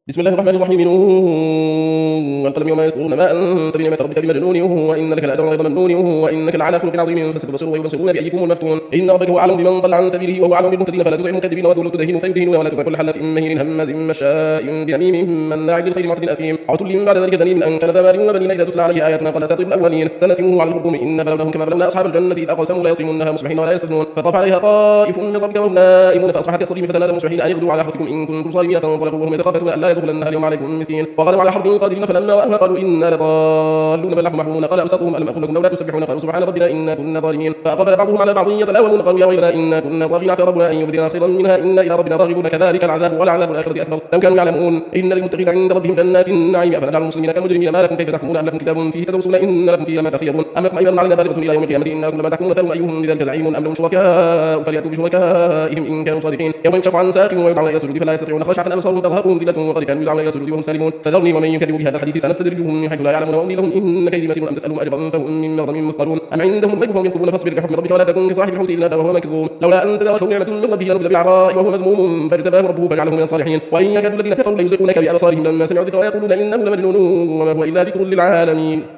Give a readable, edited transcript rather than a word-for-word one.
بسم الله الرحمن الرحيم نون والقلم وما يسطرون ما أنت بنعمة ربك بمجنون وإن لك لأجرا غير ممنون وإنك لعلى خلق عظيم فستبصر ويبصرون بأيكم المفتون إن ربك هو أعلم بمن ضل عن سبيله وهو أعلم بالمهتدين فلا تطع المكذبين ودول تدهن فيدهن ولا تطع كل حلاف مهين هماز مشاء بنميم مناع للخير معتد أثيم عتل بعد ذلك زنيم أن كان ذا مال وبنين إذا تتلى عليه آياتنا قال أساطير الأولين سنسمه على الخرطوم إن بلوناهم كما بلونا أصحاب الجنة إذ أقسموا لا يصرمونها مصبحين ولا يستثنون فطاف عليها طائف من ربك وهم نائمون فأصبحت كالصريم فتنادوا مصبحين أن اغدوا على حرثكم إن كنتم صارمين فانطلقوا وهم يتخافتون ألا يدخلنها اليوم عليكم مسكين وغدوا على حرب قادرين فلما رأوها قالوا إنا لضالون بل نحن محرومون قال أبصرهم ألم أقل لكم لولا تسبحون قالوا سبحان ربنا إنا كنا ظالمين فأقبل بعضهم على بعض يتلاومون قالوا يا ويلنا إنا كنا طاغين عسى ربنا أن يبدلنا خيرا منها إنا إلى ربنا راغبون كذلك العذاب والعذاب الآخرة أكبر لو كانوا يعلمون إن للمتقين عند ربهم جنات النعيم أفنجعل المسلمين كالمجرمين ما لكم كيف تحكمون أم لكم كتاب فيه تدرسون إن لكم فيه ما تخيرون أم لكم أيمان علينا بالغة إلى يوم القيامة إنا كل ما تحكمون نسأل أيهم بذلك زعيم أم لهم شركاء فليأتوا بشركائهم إن كانوا صادقين يوم يكشف عن ساق ويدعون إلى السجود فلا يستطيعون خاشعة أبصارهم ترهقهم ذلة وقد كانوا يدعون إلى السجود وهم سالمون فذرني ومن يكذب بهذا الحديث سنستدرجهم من حيث لا يعلمون وأملي لهم إن كيدي متين أم تسألهم أجرا فهم من مغرم مثقلون أم عندهم الغيب فهم يكتبون فاصبر بحكم ربك ولا تكن كصاحب الحوت إذ نادى وهو مكظوم لولا أن تدركه نعمة من ربه لنبذ بالعراء وهو مذموم فاجتباه ربه فجعله من الصالحين وإن يكاد الذين كفروا ليزلقونك بأبصارهم لما سمعوا الذكر ويقولون إنه لمجنون وما هو إلا ذكر للعالمين